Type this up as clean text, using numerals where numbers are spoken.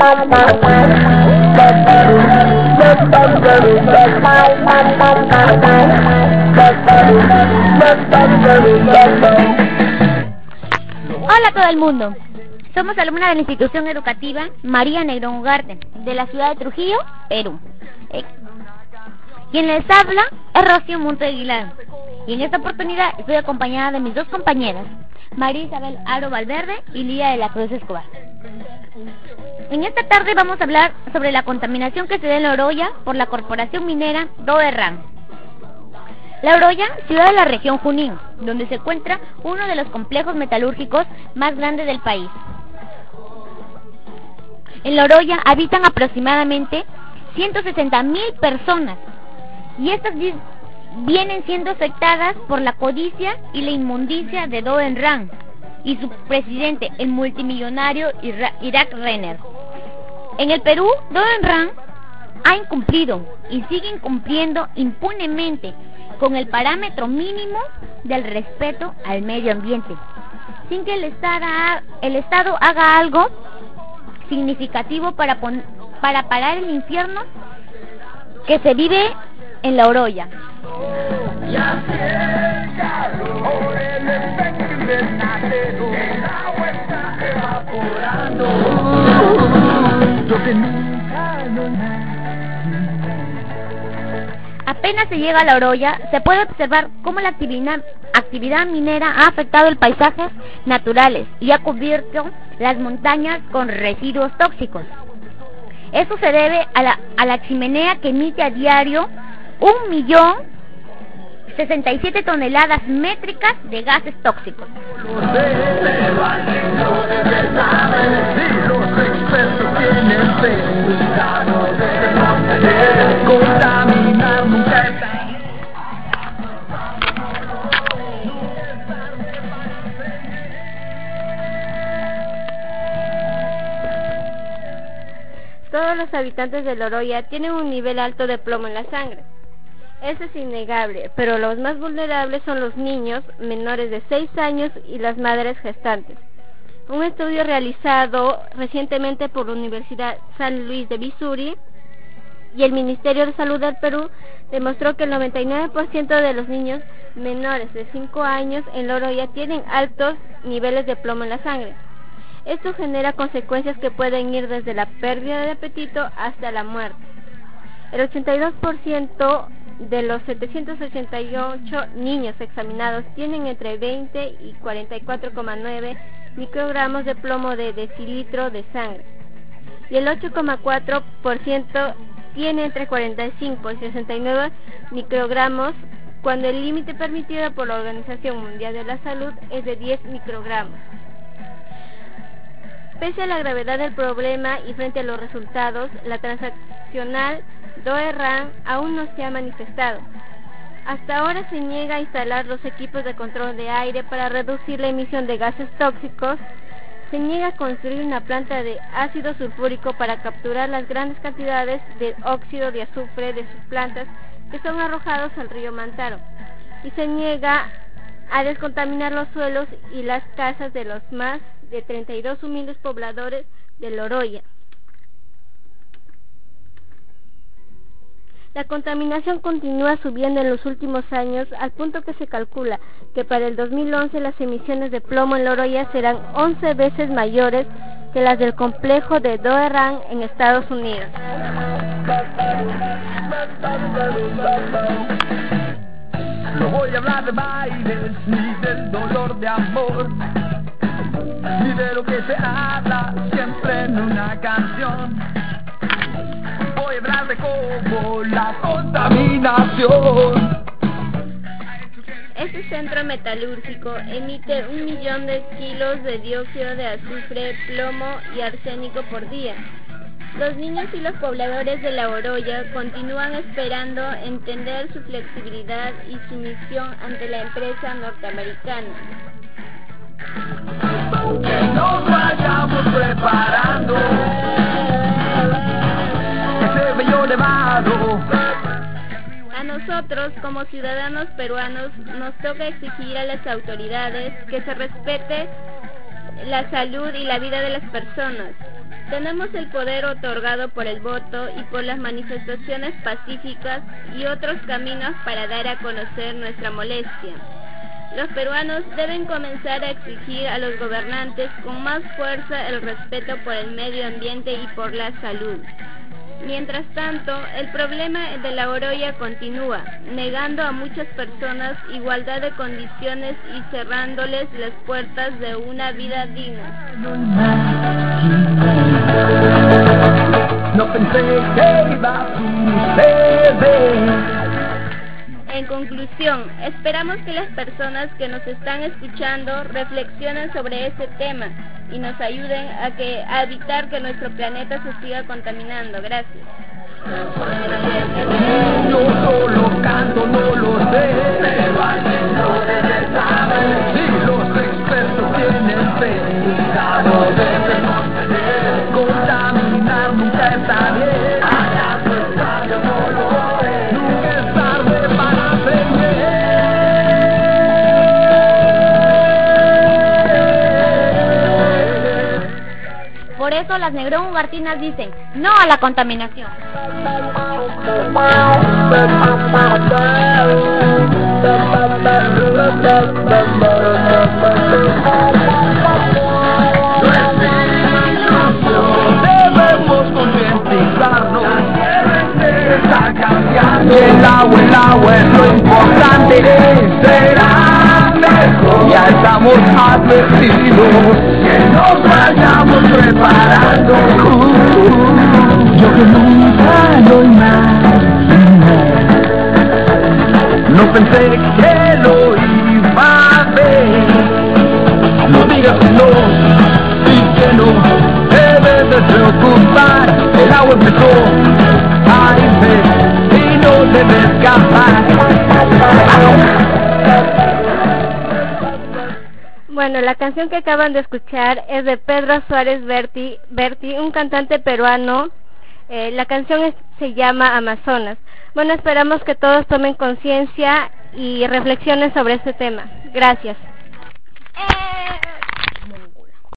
Hola a todo el mundo. Somos alumnas de la institución educativa María Negrón Ugarte, de la ciudad de Trujillo, Perú. Quien les habla es Rocío Monte Aguilar. Y en esta oportunidad estoy acompañada de mis dos compañeras, María Isabel Aro Valverde y Lía de la Cruz Escobar. En esta tarde vamos a hablar sobre la contaminación que se da en La Oroya por la corporación minera Doerran. La Oroya, ciudad de la región Junín, donde se encuentra uno de los complejos metalúrgicos más grandes del país. En La Oroya habitan aproximadamente 160.000 personas y estas vienen siendo afectadas por la codicia y la inmundicia de Doerran y su presidente, el multimillonario Irak Renner. En el Perú, Doerran ha incumplido y sigue incumpliendo impunemente con el parámetro mínimo del respeto al medio ambiente, sin que el Estado haga algo significativo para parar el infierno que se vive en La Oroya. Apenas se llega a La Oroya, se puede observar cómo la actividad minera ha afectado el paisaje naturales y ha cubierto las montañas con residuos tóxicos. Eso se debe a la chimenea que emite a diario 1.067 toneladas métricas de gases tóxicos. Todos los habitantes de La Oroya tienen un nivel alto de plomo en la sangre. Eso es innegable, pero los más vulnerables son los niños menores de 6 años y las madres gestantes. Un estudio realizado recientemente por la Universidad San Luis de Missouri y el Ministerio de Salud del Perú demostró que el 99% de los niños menores de 5 años en La Oroya tienen altos niveles de plomo en la sangre. Esto genera consecuencias que pueden ir desde la pérdida de apetito hasta la muerte. El 82% de los 788 niños examinados tienen entre 20 y 44,9 microgramos de plomo de decilitro de sangre, y el 8,4% tiene entre 45 y 69 microgramos, cuando el límite permitido por la Organización Mundial de la Salud es de 10 microgramos. Pese a la gravedad del problema y frente a los resultados, la transnacional Doerran aún no se ha manifestado. Hasta ahora se niega a instalar los equipos de control de aire para reducir la emisión de gases tóxicos, se niega a construir una planta de ácido sulfúrico para capturar las grandes cantidades de óxido de azufre de sus plantas que son arrojados al río Mantaro, y se niega a descontaminar los suelos y las casas de los más de 32 humildes pobladores de La Oroya. La contaminación continúa subiendo en los últimos años, al punto que se calcula que para el 2011 las emisiones de plomo en La Oroya serán 11 veces mayores que las del complejo de Doerran en Estados Unidos. No voy a hablar de bailes, ni del dolor de amor, ni de lo que se habla siempre en una canción. Voy a hablar de cómo la contaminación. Este centro metalúrgico emite 1 millón de kilos de dióxido de azufre, plomo y arsénico por día. Los niños y los pobladores de La Oroya continúan esperando entender su flexibilidad y sumisión ante la empresa norteamericana. Que nos vayamos preparando ese bello nevado. A nosotros, como ciudadanos peruanos, nos toca exigir a las autoridades que se respete la salud y la vida de las personas. Tenemos el poder otorgado por el voto y por las manifestaciones pacíficas y otros caminos para dar a conocer nuestra molestia. Los peruanos deben comenzar a exigir a los gobernantes con más fuerza el respeto por el medio ambiente y por la salud. Mientras tanto, el problema de la Oroya continúa, negando a muchas personas igualdad de condiciones y cerrándoles las puertas de una vida digna. No pensé que iba a suceder. En conclusión, esperamos que las personas que nos están escuchando reflexionen sobre este tema y nos ayuden a evitar que nuestro planeta se siga contaminando. Gracias. Yo solo canto, no lo sé, pero alguien lo debe saber. Si los expertos tienen pensado, debemos tener. Contaminar nunca está bien. ¿Acaso es tarde o no lo es? Nunca es tarde para aprender. Por eso las negrohugartinas dicen no a la contaminación. Debemos concientizarnos. Está cambiando el agua es lo importante. Será mejor. Ya estamos advertidos que nos vayamos preparando. Yo que nunca lo imaginé. No pensé que lo iba a ver. No digas que no y que no debes de preocupar. El agua empezó a irse y no debe escapar. Bueno, la canción que acaban de escuchar es de Pedro Suárez Berti, un cantante peruano. La canción se llama Amazonas. Bueno, esperamos que todos tomen conciencia y reflexionen sobre este tema. Gracias.